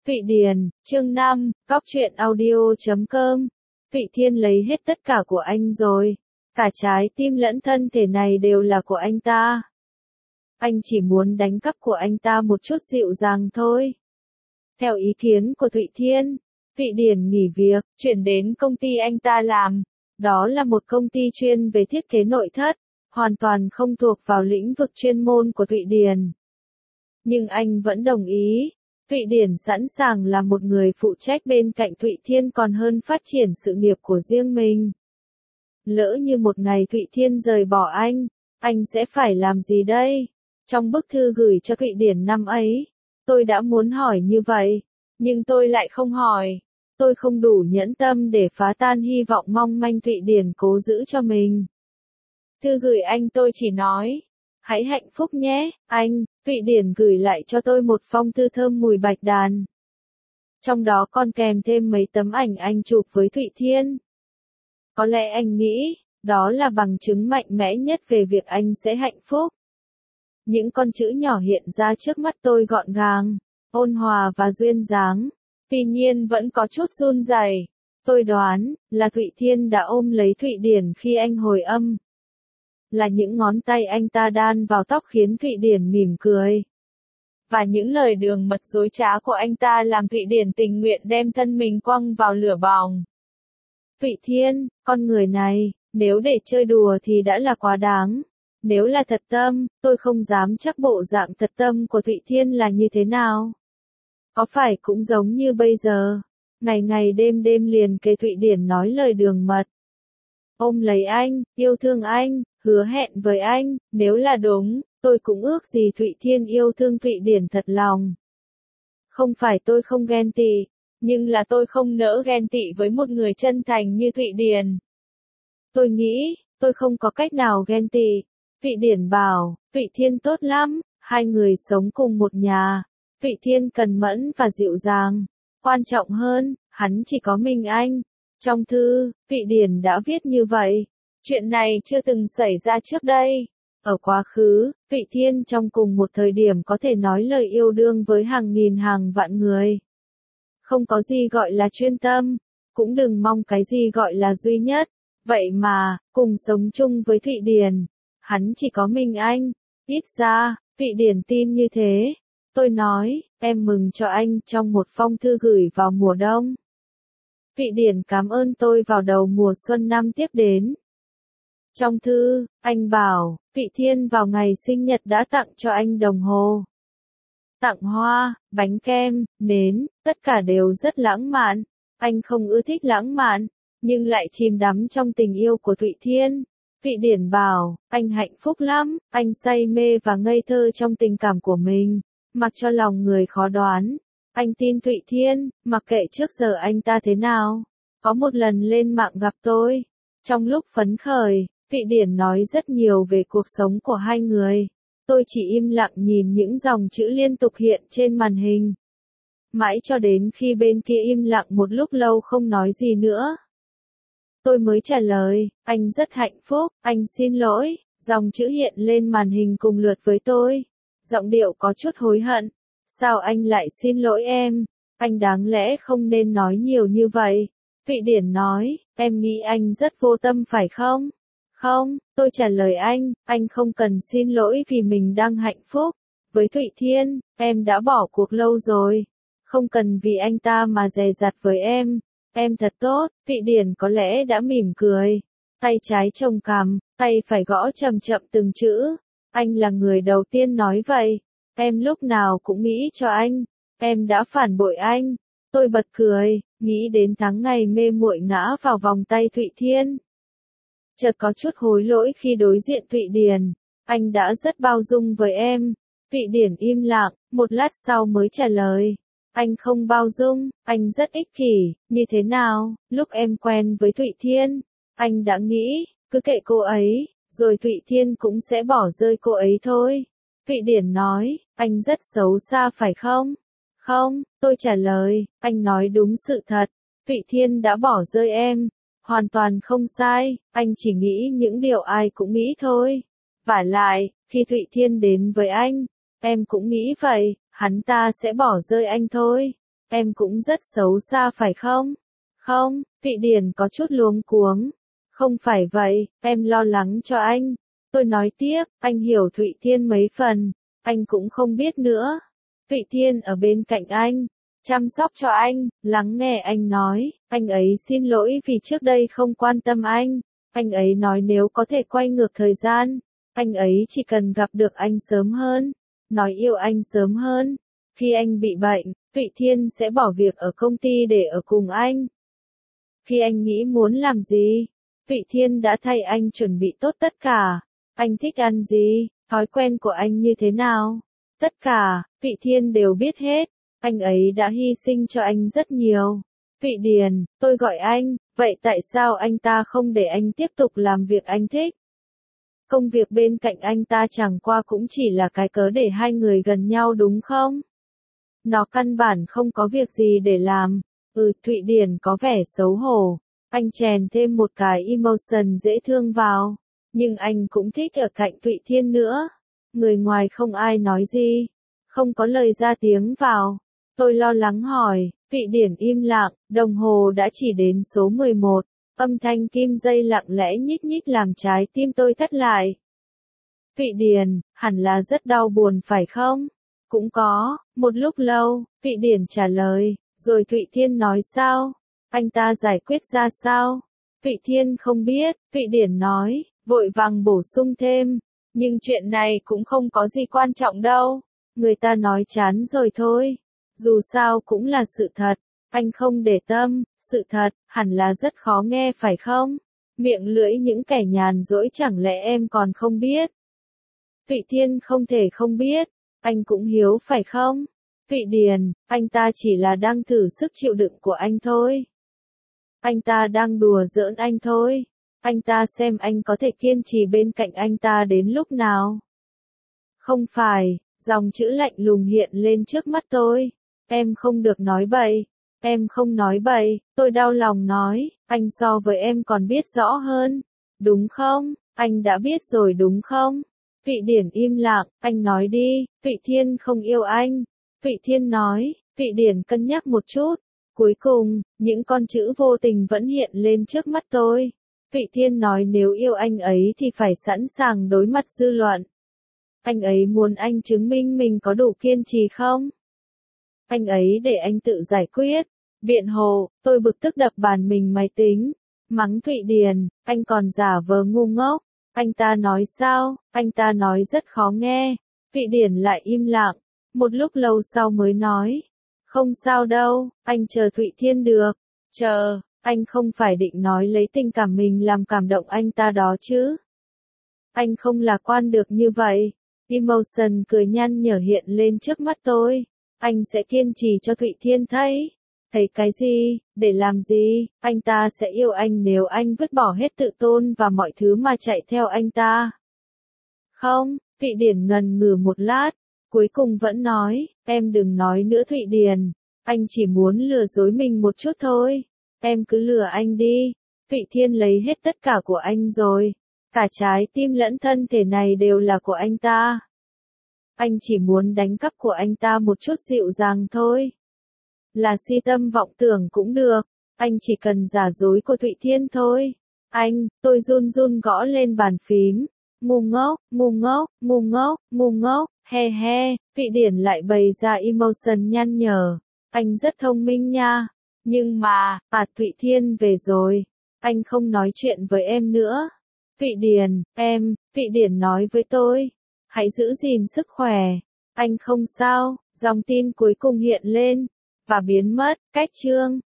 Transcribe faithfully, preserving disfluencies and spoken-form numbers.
Thụy Điển, chương năm, Cóc truyện audio chấm com. Thụy Thiên lấy hết tất cả của anh rồi. Cả trái tim lẫn thân thể này đều là của anh ta. Anh chỉ muốn đánh cắp của anh ta một chút dịu dàng thôi. Theo ý kiến của Thụy Thiên, Thụy Điển nghỉ việc, chuyển đến công ty anh ta làm. Đó là một công ty chuyên về thiết kế nội thất, hoàn toàn không thuộc vào lĩnh vực chuyên môn của Thụy Điển. Nhưng anh vẫn đồng ý. Thụy Điển sẵn sàng là một người phụ trách bên cạnh Thụy Thiên còn hơn phát triển sự nghiệp của riêng mình. Lỡ như một ngày Thụy Thiên rời bỏ anh, anh sẽ phải làm gì đây? Trong bức thư gửi cho Thụy Điển năm ấy, tôi đã muốn hỏi như vậy, nhưng tôi lại không hỏi. Tôi không đủ nhẫn tâm để phá tan hy vọng mong manh Thụy Điển cố giữ cho mình. Thư gửi anh tôi chỉ nói, hãy hạnh phúc nhé, anh. Thụy Điển gửi lại cho tôi một phong thư thơm mùi bạch đàn. Trong đó còn kèm thêm mấy tấm ảnh anh chụp với Thụy Thiên. Có lẽ anh nghĩ, đó là bằng chứng mạnh mẽ nhất về việc anh sẽ hạnh phúc. Những con chữ nhỏ hiện ra trước mắt tôi gọn gàng, ôn hòa và duyên dáng. Tuy nhiên vẫn có chút run rẩy. Tôi đoán, là Thụy Thiên đã ôm lấy Thụy Điển khi anh hồi âm. Là những ngón tay anh ta đan vào tóc khiến Thụy Điển mỉm cười. Và những lời đường mật dối trá của anh ta làm Thụy Điển tình nguyện đem thân mình quăng vào lửa bỏng. Thụy Thiên, con người này, nếu để chơi đùa thì đã là quá đáng. Nếu là thật tâm, tôi không dám chắc bộ dạng thật tâm của Thụy Thiên là như thế nào. Có phải cũng giống như bây giờ, ngày ngày đêm đêm liền kề Thụy Điển nói lời đường mật. Ôm lấy anh, yêu thương anh, hứa hẹn với anh, nếu là đúng, tôi cũng ước gì Thụy Thiên yêu thương Thụy Điển thật lòng. Không phải tôi không ghen tị, nhưng là tôi không nỡ ghen tị với một người chân thành như Thụy Điển. Tôi nghĩ, tôi không có cách nào ghen tị. Thụy Điển bảo, Thụy Thiên tốt lắm, hai người sống cùng một nhà. Thụy Thiên cần mẫn và dịu dàng. Quan trọng hơn, hắn chỉ có mình anh. Trong thư, Thụy Điển đã viết như vậy. Chuyện này chưa từng xảy ra trước đây. Ở quá khứ, Thụy Thiên trong cùng một thời điểm có thể nói lời yêu đương với hàng nghìn hàng vạn người. Không có gì gọi là chuyên tâm, cũng đừng mong cái gì gọi là duy nhất. Vậy mà, cùng sống chung với Thụy Điển, hắn chỉ có mình anh. Ít ra, Thụy Điển tin như thế. Tôi nói, em mừng cho anh trong một phong thư gửi vào mùa đông. Thụy Điển cảm ơn tôi vào đầu mùa xuân năm tiếp đến. Trong thư, anh bảo, Thụy Thiên vào ngày sinh nhật đã tặng cho anh đồng hồ. Tặng hoa, bánh kem, nến, tất cả đều rất lãng mạn. Anh không ưa thích lãng mạn, nhưng lại chìm đắm trong tình yêu của Thụy Thiên. Thụy Điển bảo, anh hạnh phúc lắm, anh say mê và ngây thơ trong tình cảm của mình, mặc cho lòng người khó đoán. Anh tin Thụy Thiên, mặc kệ trước giờ anh ta thế nào. Có một lần lên mạng gặp tôi. Trong lúc phấn khởi, Thụy Điển nói rất nhiều về cuộc sống của hai người. Tôi chỉ im lặng nhìn những dòng chữ liên tục hiện trên màn hình. Mãi cho đến khi bên kia im lặng một lúc lâu không nói gì nữa. Tôi mới trả lời, anh rất hạnh phúc, anh xin lỗi. Dòng chữ hiện lên màn hình cùng lượt với tôi. Giọng điệu có chút hối hận. Sao anh lại xin lỗi em? Anh đáng lẽ không nên nói nhiều như vậy. Thụy Điển nói, em nghĩ anh rất vô tâm phải không? Không, tôi trả lời anh, anh không cần xin lỗi vì mình đang hạnh phúc. Với Thụy Thiên, em đã bỏ cuộc lâu rồi. Không cần vì anh ta mà dè dặt với em. Em thật tốt. Thụy Điển có lẽ đã mỉm cười. Tay trái chồng cằm, tay phải gõ chậm chậm từng chữ. Anh là người đầu tiên nói vậy. Em lúc nào cũng nghĩ cho anh. Em đã phản bội anh. Tôi bật cười, nghĩ đến tháng ngày mê muội ngã vào vòng tay Thụy Thiên. Chợt có chút hối lỗi khi đối diện Thụy Điển. Anh đã rất bao dung với em. Thụy Điển im lặng, một lát sau mới trả lời. Anh không bao dung, anh rất ích kỷ. Như thế nào, lúc em quen với Thụy Thiên, anh đã nghĩ, cứ kệ cô ấy, rồi Thụy Thiên cũng sẽ bỏ rơi cô ấy thôi. Thụy Điển nói, anh rất xấu xa phải không? Không, tôi trả lời, anh nói đúng sự thật. Thụy Thiên đã bỏ rơi em. Hoàn toàn không sai, anh chỉ nghĩ những điều ai cũng nghĩ thôi. Vả lại, khi Thụy Thiên đến với anh, em cũng nghĩ vậy, hắn ta sẽ bỏ rơi anh thôi. em cũng rất xấu xa phải không? Không, Thụy Điển có chút luống cuống. Không phải vậy, em lo lắng cho anh. Tôi nói tiếp, anh hiểu Thụy Thiên mấy phần, anh cũng không biết nữa. Thụy Thiên ở bên cạnh anh, chăm sóc cho anh, lắng nghe anh nói, anh ấy xin lỗi vì trước đây không quan tâm anh. Anh ấy nói nếu có thể quay ngược thời gian, anh ấy chỉ cần gặp được anh sớm hơn, nói yêu anh sớm hơn. Khi anh bị bệnh, Thụy Thiên sẽ bỏ việc ở công ty để ở cùng anh. Khi anh nghĩ muốn làm gì, Thụy Thiên đã thay anh chuẩn bị tốt tất cả. Anh thích ăn gì, thói quen của anh như thế nào, tất cả, Thụy Thiên đều biết hết. Anh ấy đã hy sinh cho anh rất nhiều. Thụy Điền, tôi gọi anh, vậy tại sao anh ta không để anh tiếp tục làm việc anh thích? Công việc bên cạnh anh ta chẳng qua cũng chỉ là cái cớ để hai người gần nhau đúng không? Nó căn bản không có việc gì để làm. Ừ, Thụy Điển có vẻ xấu hổ. Anh chèn thêm một cái emotion dễ thương vào. Nhưng anh cũng thích ở cạnh Thụy Thiên nữa. Người ngoài không ai nói gì. Không có lời ra tiếng vào. Tôi lo lắng hỏi, Thụy Điển im lặng, đồng hồ đã chỉ đến số mười một. Âm thanh kim dây lặng lẽ nhích nhích làm trái tim tôi thắt lại. Thụy Điển, hẳn là rất đau buồn phải không? Cũng có, một lúc lâu, Thụy Điển trả lời, rồi Thụy Thiên nói sao? Anh ta giải quyết ra sao? Thụy Thiên không biết, Thụy Điển nói, vội vàng bổ sung thêm, nhưng chuyện này cũng không có gì quan trọng đâu. Người ta nói chán rồi thôi. Dù sao cũng là sự thật. Anh không để tâm, sự thật, hẳn là rất khó nghe phải không? Miệng lưỡi những kẻ nhàn rỗi chẳng lẽ em còn không biết? Thụy Thiên không thể không biết. Anh cũng hiếu phải không? Thụy Điền, anh ta chỉ là đang thử sức chịu đựng của anh thôi. Anh ta đang đùa giỡn anh thôi. Anh ta xem anh có thể kiên trì bên cạnh anh ta đến lúc nào. Không phải, dòng chữ lạnh lùng hiện lên trước mắt tôi. Em không được nói bậy. Em không nói bậy, tôi đau lòng nói, anh so với em còn biết rõ hơn. Đúng không? Anh đã biết rồi đúng không? Thụy Điển im lặng, anh nói đi, Thụy Thiên không yêu anh. Thụy Thiên nói, Thụy Điển cân nhắc một chút. Cuối cùng, những con chữ vô tình vẫn hiện lên trước mắt tôi. Thụy Thiên nói nếu yêu anh ấy thì phải sẵn sàng đối mặt dư luận. Anh ấy muốn anh chứng minh mình có đủ kiên trì không? Anh ấy để anh tự giải quyết. Biện hồ, tôi bực tức đập bàn mình máy tính. Mắng Thụy Điền, anh còn giả vờ ngu ngốc. Anh ta nói sao? Anh ta nói rất khó nghe. Thụy Điển lại im lặng. Một lúc lâu sau mới nói. Không sao đâu, anh chờ Thụy Thiên được. Chờ, anh không phải định nói lấy tình cảm mình làm cảm động anh ta đó chứ. Anh không lạc quan được như vậy. Emotion cười nhăn nhở hiện lên trước mắt tôi. Anh sẽ kiên trì cho Thụy Thiên thấy. Thấy cái gì, để làm gì, anh ta sẽ yêu anh nếu anh vứt bỏ hết tự tôn và mọi thứ mà chạy theo anh ta. Không, Thụy Điển ngần ngừ một lát, cuối cùng vẫn nói, em đừng nói nữa Thụy Điển, anh chỉ muốn lừa dối mình một chút thôi, em cứ lừa anh đi, Thụy Thiên lấy hết tất cả của anh rồi, cả trái tim lẫn thân thể này đều là của anh ta. Anh chỉ muốn đánh cắp của anh ta một chút dịu dàng thôi. Là si tâm vọng tưởng cũng được, anh chỉ cần giả dối của Thụy Thiên thôi. Anh, tôi run run gõ lên bàn phím. Ngu ngốc, ngu ngốc, ngu ngốc, ngu ngốc, he he, Thụy Điển lại bày ra emotion nhăn nhở. Anh rất thông minh nha. Nhưng mà, à Thụy Thiên về rồi. Anh không nói chuyện với em nữa. Thụy Điển, em, Thụy Điển nói với tôi. Hãy giữ gìn sức khỏe. Anh không sao, dòng tin cuối cùng hiện lên. Và biến mất, cách chương.